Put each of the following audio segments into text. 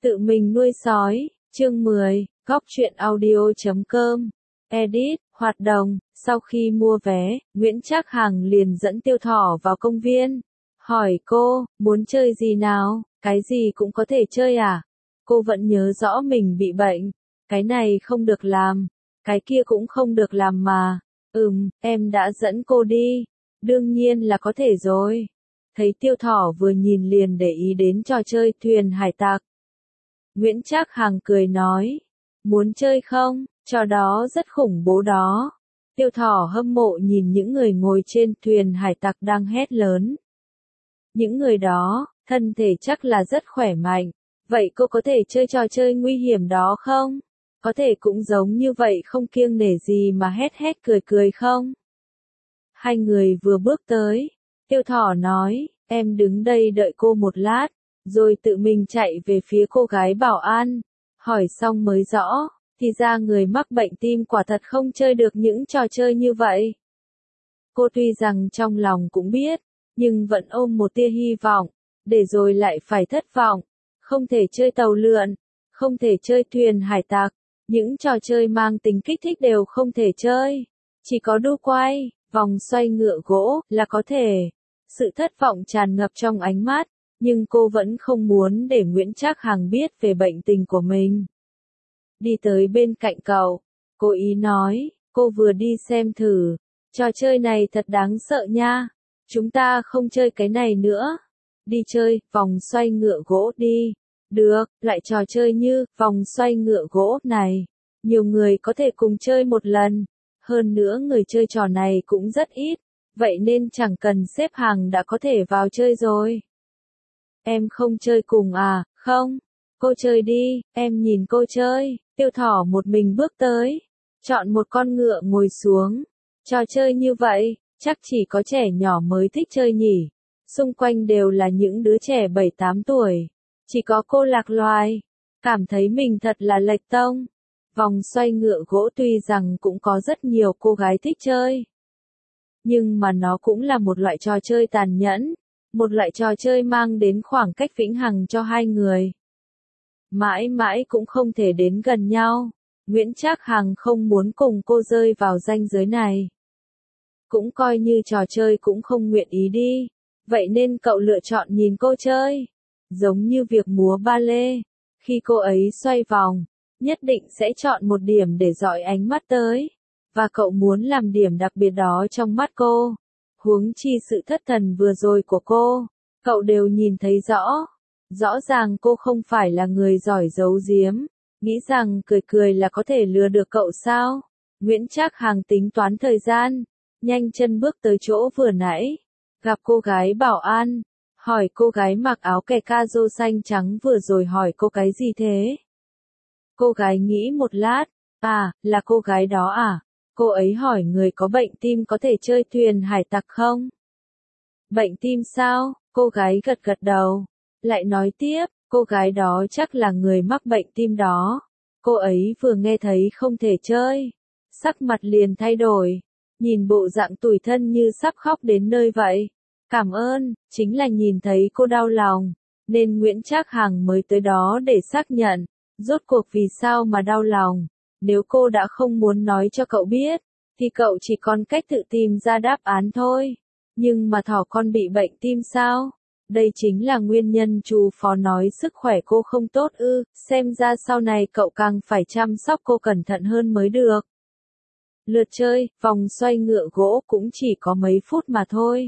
Tự mình nuôi sói, chương 10, Góc truyện audio.com. Edit, hoạt động, sau khi mua vé, Nguyễn Trác Hằng liền dẫn Tiêu Thỏ vào công viên. Hỏi cô, muốn chơi gì nào, cái gì cũng có thể chơi à? Cô vẫn nhớ rõ mình bị bệnh, cái này không được làm, cái kia cũng không được làm mà. Em đã dẫn cô đi, đương nhiên là có thể rồi. Thấy Tiêu Thỏ vừa nhìn liền để ý đến trò chơi thuyền hải tặc. Nguyễn Trác Hằng cười nói, muốn chơi không, trò đó rất khủng bố đó. Tiêu Thỏ hâm mộ nhìn những người ngồi trên thuyền hải tặc đang hét lớn. Những người đó, thân thể chắc là rất khỏe mạnh, vậy cô có thể chơi trò chơi nguy hiểm đó không? Có thể cũng giống như vậy không kiêng nể gì mà hét hét cười cười không? Hai người vừa bước tới, Tiêu Thỏ nói, em đứng đây đợi cô một lát, rồi tự mình chạy về phía cô gái bảo an. Hỏi xong mới rõ, thì ra người mắc bệnh tim quả thật không chơi được những trò chơi như vậy. Cô tuy rằng trong lòng cũng biết, nhưng vẫn ôm một tia hy vọng, để rồi lại phải thất vọng. Không thể chơi tàu lượn, không thể chơi thuyền hải tặc, những trò chơi mang tính kích thích đều không thể chơi. Chỉ có đu quay, vòng xoay ngựa gỗ là có thể. Sự thất vọng tràn ngập trong ánh mắt, nhưng cô vẫn không muốn để Nguyễn Trác Hằng biết về bệnh tình của mình. Đi tới bên cạnh cậu, cô ý nói, cô vừa đi xem thử, trò chơi này thật đáng sợ nha, chúng ta không chơi cái này nữa, đi chơi vòng xoay ngựa gỗ đi. Được, lại trò chơi như vòng xoay ngựa gỗ này, nhiều người có thể cùng chơi một lần, hơn nữa người chơi trò này cũng rất ít, vậy nên chẳng cần xếp hàng đã có thể vào chơi rồi. Em không chơi cùng à? Không, cô chơi đi, em nhìn cô chơi. Tiêu Thỏ một mình bước tới, chọn một con ngựa ngồi xuống. Trò chơi như vậy, chắc chỉ có trẻ nhỏ mới thích chơi nhỉ. Xung quanh đều là những đứa trẻ 7-8 tuổi. Chỉ có cô lạc loài, cảm thấy mình thật là lệch tông. Vòng xoay ngựa gỗ tuy rằng cũng có rất nhiều cô gái thích chơi, nhưng mà nó cũng là một loại trò chơi tàn nhẫn, một loại trò chơi mang đến khoảng cách vĩnh hằng cho hai người. Mãi mãi cũng không thể đến gần nhau, Nguyễn Trác Hằng không muốn cùng cô rơi vào ranh giới này. Cũng coi như trò chơi cũng không nguyện ý đi, vậy nên cậu lựa chọn nhìn cô chơi. Giống như việc múa ba lê, khi cô ấy xoay vòng, nhất định sẽ chọn một điểm để dọi ánh mắt tới, và cậu muốn làm điểm đặc biệt đó trong mắt cô. Huống chi sự thất thần vừa rồi của cô, cậu đều nhìn thấy rõ. Rõ ràng cô không phải là người giỏi giấu giếm, nghĩ rằng cười cười là có thể lừa được cậu sao? Nguyễn Trác Hằng tính toán thời gian, nhanh chân bước tới chỗ vừa nãy, gặp cô gái bảo an. Hỏi cô gái mặc áo kẻ ca rô xanh trắng vừa rồi hỏi cô cái gì thế? Cô gái nghĩ một lát, à, là cô gái đó à? Cô ấy hỏi người có bệnh tim có thể chơi thuyền hải tặc không? Bệnh tim sao? Cô gái gật gật đầu. Lại nói tiếp, cô gái đó chắc là người mắc bệnh tim đó. Cô ấy vừa nghe thấy không thể chơi, sắc mặt liền thay đổi, nhìn bộ dạng tủi thân như sắp khóc đến nơi vậy. Cảm ơn, chính là nhìn thấy cô đau lòng, nên Nguyễn Trác Hằng mới tới đó để xác nhận, rốt cuộc vì sao mà đau lòng. Nếu cô đã không muốn nói cho cậu biết, thì cậu chỉ còn cách tự tìm ra đáp án thôi. Nhưng mà Thỏ con bị bệnh tim sao? Đây chính là nguyên nhân chú phó nói sức khỏe cô không tốt ư, xem ra sau này cậu càng phải chăm sóc cô cẩn thận hơn mới được. Lượt chơi, vòng xoay ngựa gỗ cũng chỉ có mấy phút mà thôi.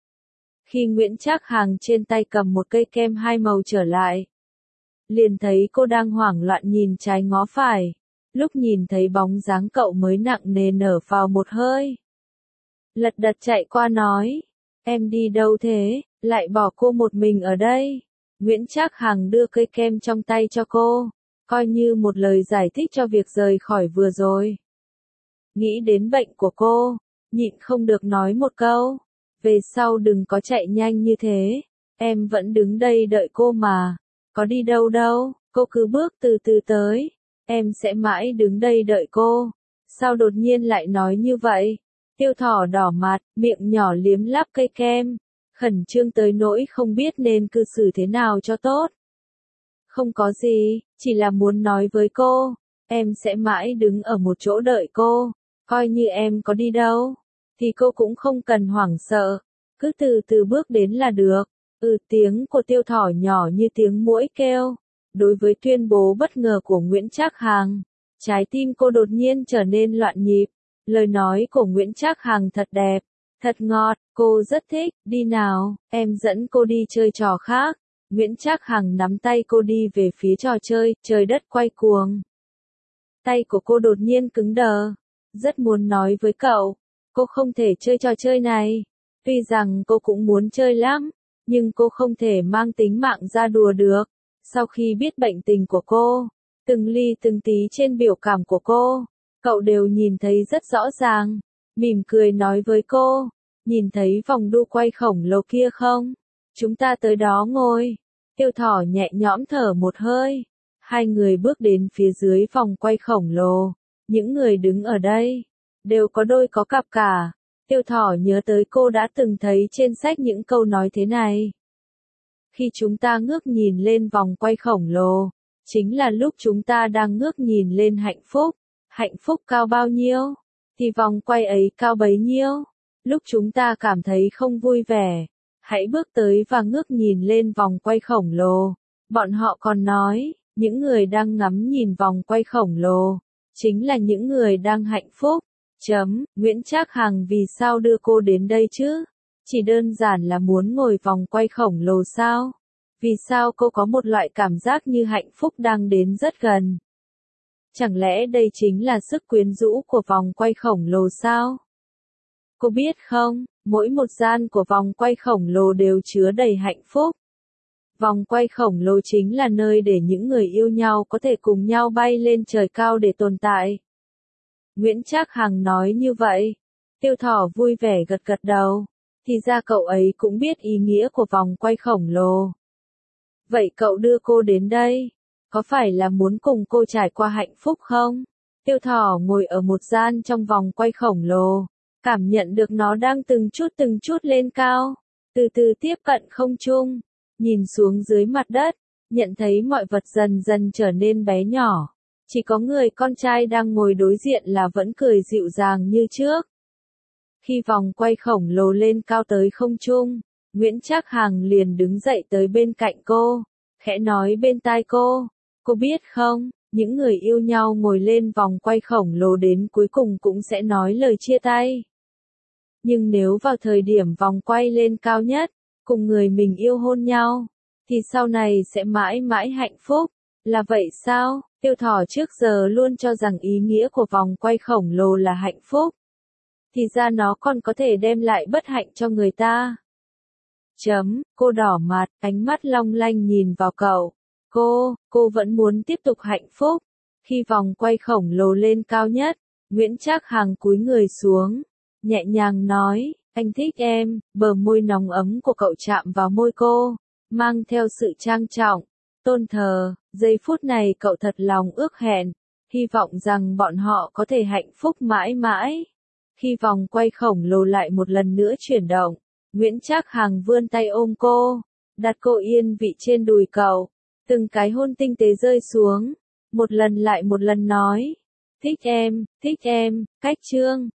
Khi Nguyễn Trác Hằng trên tay cầm một cây kem hai màu trở lại, liền thấy cô đang hoảng loạn nhìn trái ngó phải. Lúc nhìn thấy bóng dáng cậu mới nặng nề nở vào một hơi. Lật đật chạy qua nói, em đi đâu thế, lại bỏ cô một mình ở đây. Nguyễn Trác Hằng đưa cây kem trong tay cho cô, coi như một lời giải thích cho việc rời khỏi vừa rồi. Nghĩ đến bệnh của cô, nhịn không được nói một câu, về sau đừng có chạy nhanh như thế, em vẫn đứng đây đợi cô mà, có đi đâu đâu, cô cứ bước từ từ tới, em sẽ mãi đứng đây đợi cô. Sao đột nhiên lại nói như vậy? Tiêu Thỏ đỏ mặt, miệng nhỏ liếm láp cây kem, khẩn trương tới nỗi không biết nên cư xử thế nào cho tốt. Không có gì, chỉ là muốn nói với cô, em sẽ mãi đứng ở một chỗ đợi cô, coi như em có đi đâu, thì cô cũng không cần hoảng sợ, cứ từ từ bước đến là được. Tiếng của Tiêu Thỏ nhỏ như tiếng muỗi kêu. Đối với tuyên bố bất ngờ của Nguyễn Trác Hằng, trái tim cô đột nhiên trở nên loạn nhịp. Lời nói của Nguyễn Trác Hằng thật đẹp, thật ngọt, cô rất thích, đi nào, em dẫn cô đi chơi trò khác. Nguyễn Trác Hằng nắm tay cô đi về phía trò chơi, trời đất quay cuồng. Tay của cô đột nhiên cứng đờ, rất muốn nói với cậu, cô không thể chơi trò chơi này. Tuy rằng cô cũng muốn chơi lắm, nhưng cô không thể mang tính mạng ra đùa được. Sau khi biết bệnh tình của cô, từng ly từng tí trên biểu cảm của cô, cậu đều nhìn thấy rất rõ ràng, mỉm cười nói với cô, nhìn thấy vòng đu quay khổng lồ kia không? Chúng ta tới đó ngồi. Tiêu Thỏ nhẹ nhõm thở một hơi. Hai người bước đến phía dưới vòng quay khổng lồ. Những người đứng ở đây, đều có đôi có cặp cả. Tiêu Thỏ nhớ tới cô đã từng thấy trên sách những câu nói thế này. Khi chúng ta ngước nhìn lên vòng quay khổng lồ, chính là lúc chúng ta đang ngước nhìn lên hạnh phúc. Hạnh phúc cao bao nhiêu, thì vòng quay ấy cao bấy nhiêu. Lúc chúng ta cảm thấy không vui vẻ, hãy bước tới và ngước nhìn lên vòng quay khổng lồ. Bọn họ còn nói, những người đang ngắm nhìn vòng quay khổng lồ, chính là những người đang hạnh phúc. Nguyễn Trác Hằng vì sao đưa cô đến đây chứ? Chỉ đơn giản là muốn ngồi vòng quay khổng lồ sao? Vì sao cô có một loại cảm giác như hạnh phúc đang đến rất gần? Chẳng lẽ đây chính là sức quyến rũ của vòng quay khổng lồ sao? Cô biết không, mỗi một gian của vòng quay khổng lồ đều chứa đầy hạnh phúc. Vòng quay khổng lồ chính là nơi để những người yêu nhau có thể cùng nhau bay lên trời cao để tồn tại. Nguyễn Trác Hằng nói như vậy. Tiêu Thỏ vui vẻ gật gật đầu. Thì ra cậu ấy cũng biết ý nghĩa của vòng quay khổng lồ. Vậy cậu đưa cô đến đây, có phải là muốn cùng cô trải qua hạnh phúc không? Tiêu Thỏ ngồi ở một gian trong vòng quay khổng lồ, cảm nhận được nó đang từng chút lên cao, từ từ tiếp cận không trung, nhìn xuống dưới mặt đất, nhận thấy mọi vật dần dần trở nên bé nhỏ. Chỉ có người con trai đang ngồi đối diện là vẫn cười dịu dàng như trước. Khi vòng quay khổng lồ lên cao tới không trung, Nguyễn Trác Hằng liền đứng dậy tới bên cạnh cô, khẽ nói bên tai cô biết không, những người yêu nhau ngồi lên vòng quay khổng lồ đến cuối cùng cũng sẽ nói lời chia tay. Nhưng nếu vào thời điểm vòng quay lên cao nhất, cùng người mình yêu hôn nhau, thì sau này sẽ mãi mãi hạnh phúc. Là vậy sao? Tiêu Thỏ trước giờ luôn cho rằng ý nghĩa của vòng quay khổng lồ là hạnh phúc. Thì ra nó còn có thể đem lại bất hạnh cho người ta. Cô đỏ mặt, ánh mắt long lanh nhìn vào cậu. Cô vẫn muốn tiếp tục hạnh phúc. Khi vòng quay khổng lồ lên cao nhất, Nguyễn Trác Hằng cúi người xuống, nhẹ nhàng nói, anh thích em. Bờ môi nóng ấm của cậu chạm vào môi cô, mang theo sự trang trọng, tôn thờ. Giây phút này cậu thật lòng ước hẹn, hy vọng rằng bọn họ có thể hạnh phúc mãi mãi. Khi vòng quay khổng lồ lại một lần nữa chuyển động, Nguyễn Trác Hằng vươn tay ôm cô, đặt cô yên vị trên đùi cậu, từng cái hôn tinh tế rơi xuống, một lần lại một lần nói, thích em, cách chương.